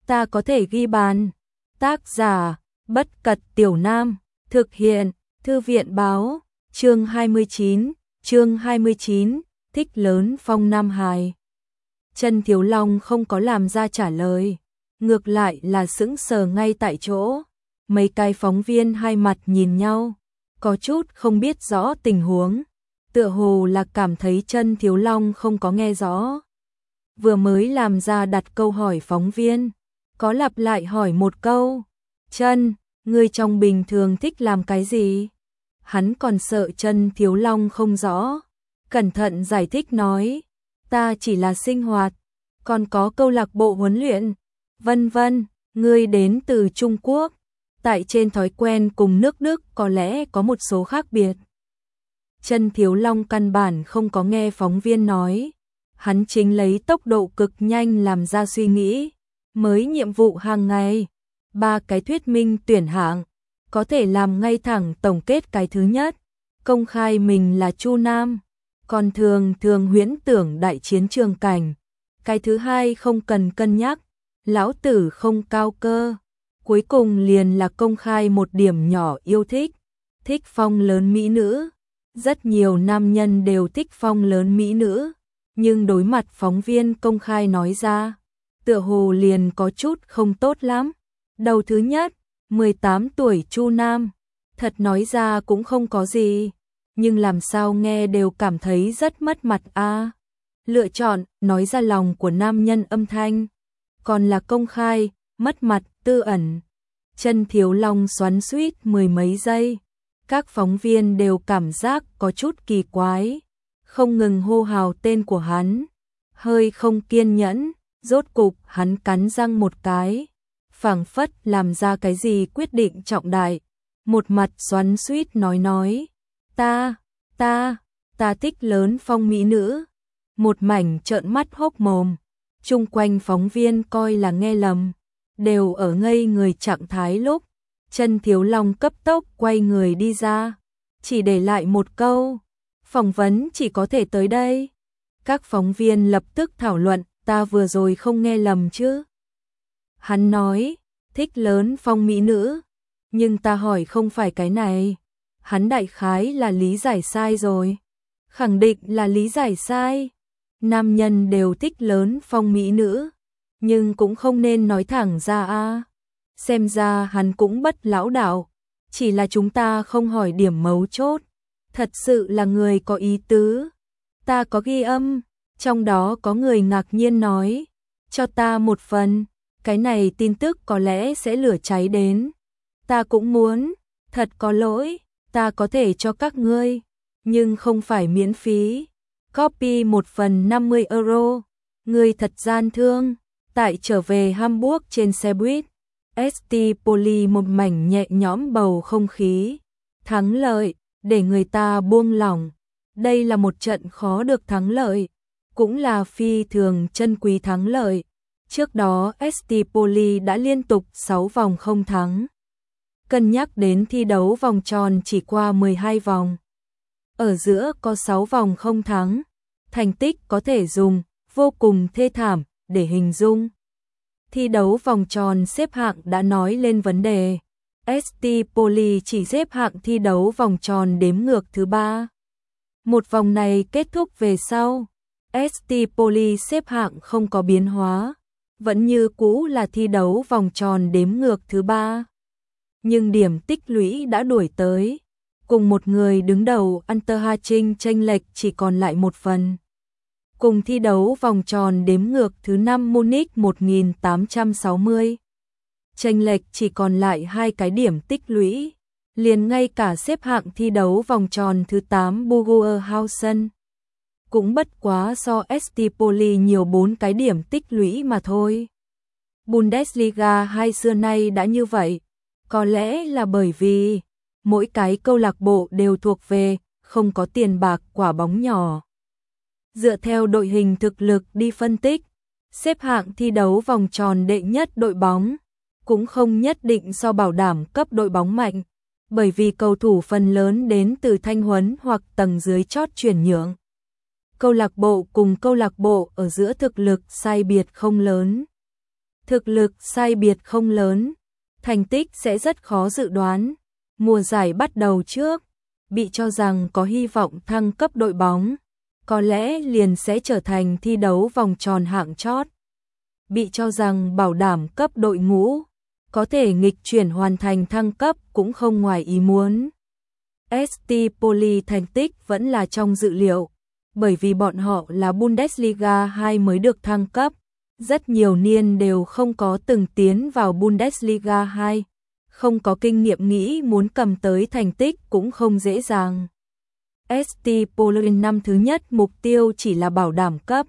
ta có thể ghi bàn. Tác giả, Bất Cật Tiểu Nam, thực hiện, Thư viện Báo, chương 29, thích lớn phong Nam Hài. Chân Thiếu Long không có làm ra trả lời, ngược lại là sững sờ ngay tại chỗ. Mấy cái phóng viên hai mặt nhìn nhau, có chút không biết rõ tình huống, tựa hồ là cảm thấy Chân Thiếu Long không có nghe rõ. Vừa mới làm ra đặt câu hỏi phóng viên, có lặp lại hỏi một câu, Chân, ngươi trong bình thường thích làm cái gì? Hắn còn sợ Chân Thiếu Long không rõ, cẩn thận giải thích nói, ta chỉ là sinh hoạt, còn có câu lạc bộ huấn luyện, vân vân. Ngươi đến từ Trung Quốc, tại trên thói quen cùng nước Đức có lẽ có một số khác biệt. Chân Thiếu Long căn bản không có nghe phóng viên nói, hắn chính lấy tốc độ cực nhanh làm ra suy nghĩ, mới nhiệm vụ hàng ngày, 3 cái thuyết minh tuyển hạng, có thể làm ngay thẳng tổng kết cái thứ nhất, công khai mình là Chu Nam, còn thường huyễn tưởng đại chiến trường cảnh, cái thứ hai không cần cân nhắc, lão tử không cao cơ, cuối cùng liền là công khai một điểm nhỏ yêu thích phong lớn mỹ nữ. Rất nhiều nam nhân đều thích phong lớn mỹ nữ, nhưng đối mặt phóng viên công khai nói ra, tựa hồ liền có chút không tốt lắm. Đầu thứ nhất, 18 tuổi Chu Nam, thật nói ra cũng không có gì, nhưng làm sao nghe đều cảm thấy rất mất mặt a. Lựa chọn nói ra lòng của nam nhân âm thanh, còn là công khai, mất mặt, tư ẩn. Chân Thiếu Long xoắn xuýt mười mấy giây, các phóng viên đều cảm giác có chút kỳ quái, không ngừng hô hào tên của hắn, hơi không kiên nhẫn, rốt cục hắn cắn răng một cái, phảng phất làm ra cái gì quyết định trọng đại, một mặt xoắn xuýt nói, ta thích lớn phong mỹ nữ, một mảnh trợn mắt hốc mồm, chung quanh phóng viên coi là nghe lầm, đều ở ngây người trạng thái lúc. Chân Thiếu Long cấp tốc quay người đi ra, chỉ để lại một câu, phỏng vấn chỉ có thể tới đây. Các phóng viên lập tức thảo luận, ta vừa rồi không nghe lầm chứ? Hắn nói, thích lớn phong mỹ nữ, nhưng ta hỏi không phải cái này. Hắn đại khái là lý giải sai rồi. Khẳng định là lý giải sai. Nam nhân đều thích lớn phong mỹ nữ, nhưng cũng không nên nói thẳng ra a. Xem ra hắn cũng bất lão đạo, chỉ là chúng ta không hỏi điểm mấu chốt, thật sự là người có ý tứ. Ta có ghi âm, trong đó có người ngạc nhiên nói, cho ta một phần, cái này tin tức có lẽ sẽ lửa cháy đến. Ta cũng muốn, thật có lỗi, ta có thể cho các ngươi, nhưng không phải miễn phí. Copy một phần 50 euro, ngươi thật gian thương. Tại trở về Hamburg trên xe buýt, ST Poly một mảnh nhẹ nhõm bầu không khí, thắng lợi, để người ta buông lỏng. Đây là một trận khó được thắng lợi, cũng là phi thường chân quý thắng lợi. Trước đó ST Poly đã liên tục 6 vòng không thắng. Cân nhắc đến thi đấu vòng tròn chỉ qua 12 vòng. Ở giữa có 6 vòng không thắng, thành tích có thể dùng, vô cùng thê thảm, để hình dung. Thi đấu vòng tròn xếp hạng đã nói lên vấn đề. ST Poly chỉ xếp hạng thi đấu vòng tròn đếm ngược thứ 3. Một vòng này kết thúc về sau, ST Poly xếp hạng không có biến hóa, vẫn như cũ là thi đấu vòng tròn đếm ngược thứ 3. Nhưng điểm tích lũy đã đuổi tới, cùng một người đứng đầu Unterhaching chênh lệch chỉ còn lại một phần. Cùng thi đấu vòng tròn đếm ngược thứ 5 Munich 1860. Chênh lệch chỉ còn lại 2 cái điểm tích lũy, liền ngay cả xếp hạng thi đấu vòng tròn thứ 8 Burgerhausen cũng bất quá so ST Poly nhiều 4 cái điểm tích lũy mà thôi. Bundesliga 2 xưa nay đã như vậy, có lẽ là bởi vì mỗi cái câu lạc bộ đều thuộc về không có tiền bạc quả bóng nhỏ. Dựa theo đội hình thực lực đi phân tích, xếp hạng thi đấu vòng tròn đệ nhất đội bóng cũng không nhất định so bảo đảm cấp đội bóng mạnh, bởi vì cầu thủ phần lớn đến từ thanh huấn hoặc tầng dưới chót chuyển nhượng. Câu lạc bộ cùng câu lạc bộ ở giữa thực lực sai biệt không lớn. Thực lực sai biệt không lớn, thành tích sẽ rất khó dự đoán. Mùa giải bắt đầu trước, bị cho rằng có hy vọng thăng cấp đội bóng, có lẽ liền sẽ trở thành thi đấu vòng tròn hạng chót. Bị cho rằng bảo đảm cấp đội ngũ, có thể nghịch chuyển hoàn thành thăng cấp cũng không ngoài ý muốn. ST Poli thành tích vẫn là trong dự liệu, bởi vì bọn họ là Bundesliga 2 mới được thăng cấp, rất nhiều niên đều không có từng tiến vào Bundesliga 2, không có kinh nghiệm, nghĩ muốn cầm tới thành tích cũng không dễ dàng. ST Poli năm thứ nhất mục tiêu chỉ là bảo đảm cấp.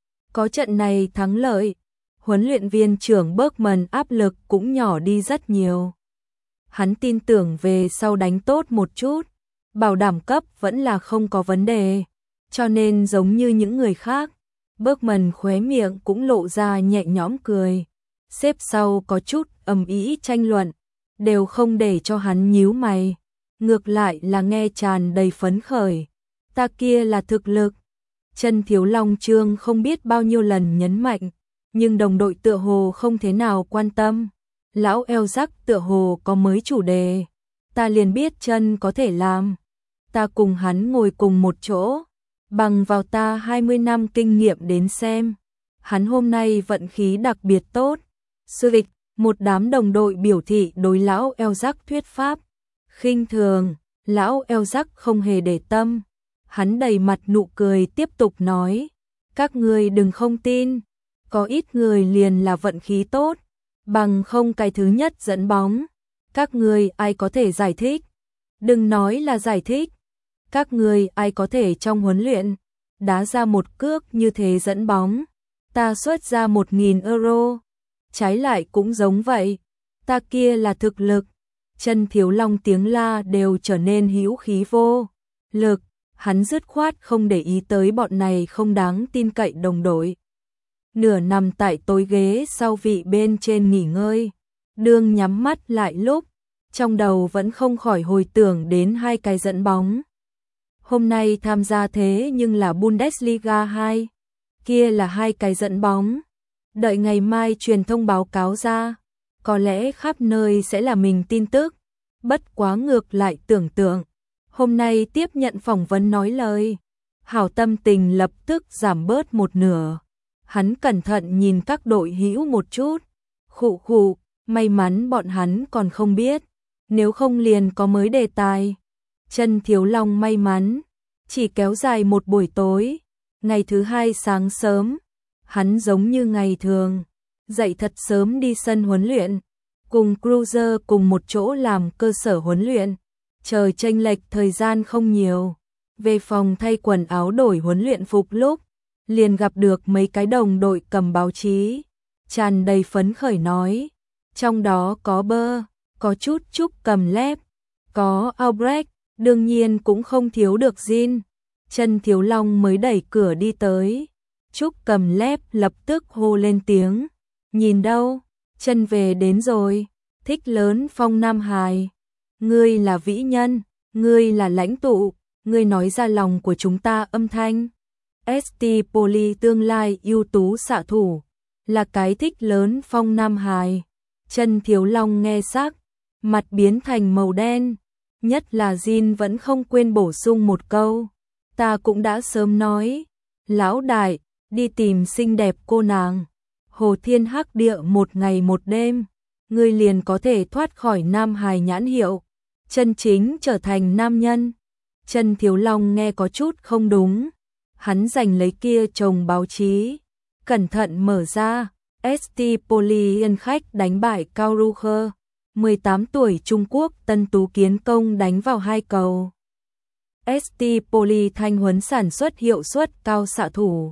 Có trận này thắng lợi, huấn luyện viên trưởng Bergman áp lực cũng nhỏ đi rất nhiều. Hắn tin tưởng về sau đánh tốt một chút, bảo đảm cấp vẫn là không có vấn đề, cho nên giống như những người khác, Bergman khóe miệng cũng lộ ra nhẹ nhõm cười. Xếp sau có chút ầm ĩ tranh luận, đều không để cho hắn nhíu mày, ngược lại là nghe tràn đầy phấn khởi. Ta kia là thực lực. Chân Thiếu Long Trương không biết bao nhiêu lần nhấn mạnh, nhưng đồng đội tựa hồ không thế nào quan tâm. Lão eo rắc tựa hồ có mới chủ đề, ta liền biết chân có thể làm. Ta cùng hắn ngồi cùng một chỗ, bằng vào ta 20 năm kinh nghiệm đến xem. Hắn hôm nay vận khí đặc biệt tốt. Sư vịch, một đám đồng đội biểu thị đối lão eo rắc thuyết pháp. Khinh thường, lão eo rắc không hề để tâm. Hắn đầy mặt nụ cười tiếp tục nói, các người đừng không tin, có ít người liền là vận khí tốt, bằng không cái thứ nhất dẫn bóng. Các người ai có thể giải thích? Đừng nói là giải thích. Các người ai có thể trong huấn luyện đá ra một cước như thế dẫn bóng? Ta xuất ra 1.000 euro. Trái lại cũng giống vậy. Ta kia là thực lực. Chân Thiếu Long tiếng la đều trở nên hữu khí vô lực. Hắn dứt khoát không để ý tới bọn này không đáng tin cậy đồng đội. Nửa nằm tại tối ghế sau vị bên trên nghỉ ngơi, đương nhắm mắt lại lúc, trong đầu vẫn không khỏi hồi tưởng đến hai cái dẫn bóng. Hôm nay tham gia thế nhưng là Bundesliga 2, kia là hai cái dẫn bóng. Đợi ngày mai truyền thông báo cáo ra, có lẽ khắp nơi sẽ là mình tin tức. Bất quá ngược lại tưởng tượng, hôm nay tiếp nhận phỏng vấn nói lời, hảo tâm tình lập tức giảm bớt một nửa. Hắn cẩn thận nhìn các đội hữu một chút, khụ khụ, may mắn bọn hắn còn không biết, nếu không liền có mới đề tài. Chân Thiếu Long may mắn, chỉ kéo dài một buổi tối, ngày thứ hai sáng sớm, hắn giống như ngày thường, dậy thật sớm đi sân huấn luyện, cùng Cruiser cùng một chỗ làm cơ sở huấn luyện. Trời chênh lệch thời gian không nhiều, về phòng thay quần áo đổi huấn luyện phục lúc, liền gặp được mấy cái đồng đội cầm báo chí, tràn đầy phấn khởi nói, trong đó có Bơ, có chút Trúc cầm lép, có Albrecht, đương nhiên cũng không thiếu được Jin. Chân Thiếu Long mới đẩy cửa đi tới, Trúc cầm lép lập tức hô lên tiếng, nhìn đâu, chân về đến rồi, thích lớn phong Nam Hài. Ngươi là vĩ nhân, ngươi là lãnh tụ, ngươi nói ra lòng của chúng ta âm thanh. ST Poli tương lai ưu tú xạ thủ, là cái thích lớn phong Nam Hài. Chân Thiếu Long nghe sắc, mặt biến thành màu đen, nhất là Jin vẫn không quên bổ sung một câu. Ta cũng đã sớm nói, lão đại, đi tìm xinh đẹp cô nàng, Hồ Thiên Hắc Địa một ngày một đêm, ngươi liền có thể thoát khỏi Nam Hài nhãn hiệu, chân chính trở thành nam nhân. Chân Thiếu Long nghe có chút không đúng, hắn giành lấy kia chồng báo chí, cẩn thận mở ra, ST Poli yên khách đánh bại Cao Ruger, 18 tuổi Trung Quốc Tân Tú kiến công đánh vào 2 cầu. ST Poli thanh huấn sản xuất hiệu suất cao xạ thủ.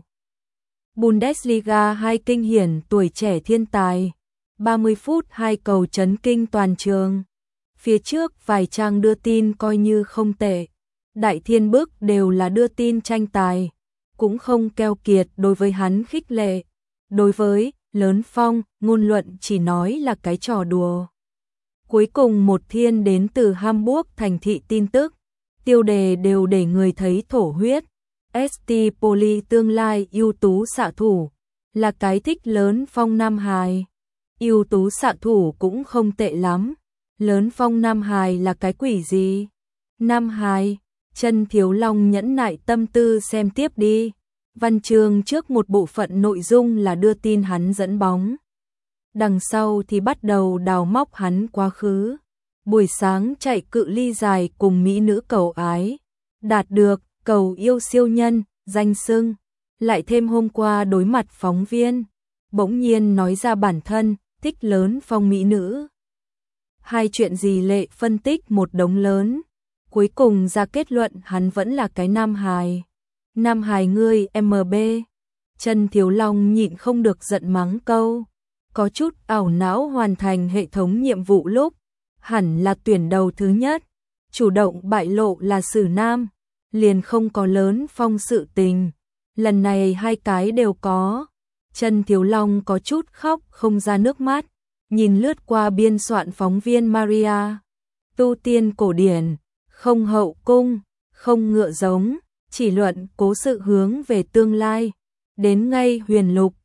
Bundesliga 2 kinh hiển tuổi trẻ thiên tài, 30 phút 2 cầu chấn kinh toàn trường. Phía trước vài trang đưa tin coi như không tệ, Đại Thiên Bức đều là đưa tin tranh tài, cũng không keo kiệt đối với hắn khích lệ. Đối với Lớn Phong, ngôn luận chỉ nói là cái trò đùa. Cuối cùng một thiên đến từ Hamburg thành thị tin tức, tiêu đề đều để người thấy thổ huyết. ST Poli tương lai ưu tú xạ thủ, là cái thích Lớn Phong Nam Hài. ưu tú xạ thủ cũng không tệ lắm. Lớn Phong Nam Hải là cái quỷ gì? Nam Hải, Chân Thiếu Long nhẫn nại tâm tư xem tiếp đi. Văn chương trước một bộ phận nội dung là đưa tin hắn dẫn bóng. Đằng sau thì bắt đầu đào móc hắn quá khứ. Buổi sáng chạy cự ly dài cùng mỹ nữ cầu ái. Đạt được cầu yêu siêu nhân, danh xưng. Lại thêm hôm qua đối mặt phóng viên. Bỗng nhiên nói ra bản thân, thích Lớn Phong mỹ nữ. Hai chuyện gì lệ phân tích một đống lớn. Cuối cùng ra kết luận hắn vẫn là cái Nam Hải. Nam Hải ngươi MB. Chân Thiếu Long nhịn không được giận mắng câu. Có chút ảo não hoàn thành hệ thống nhiệm vụ lúc. Hẳn là tuyển đầu thứ nhất. Chủ động bại lộ là Sử Nam. Liền không có Lớn Phong sự tình. Lần này hai cái đều có. Chân Thiếu Long có chút khóc không ra nước mắt. Nhìn lướt qua biên soạn phóng viên Maria. Tu tiên cổ điển. Không hậu cung. Không ngựa giống. Chỉ luận cố sự hướng về tương lai. Đến ngay huyền lục.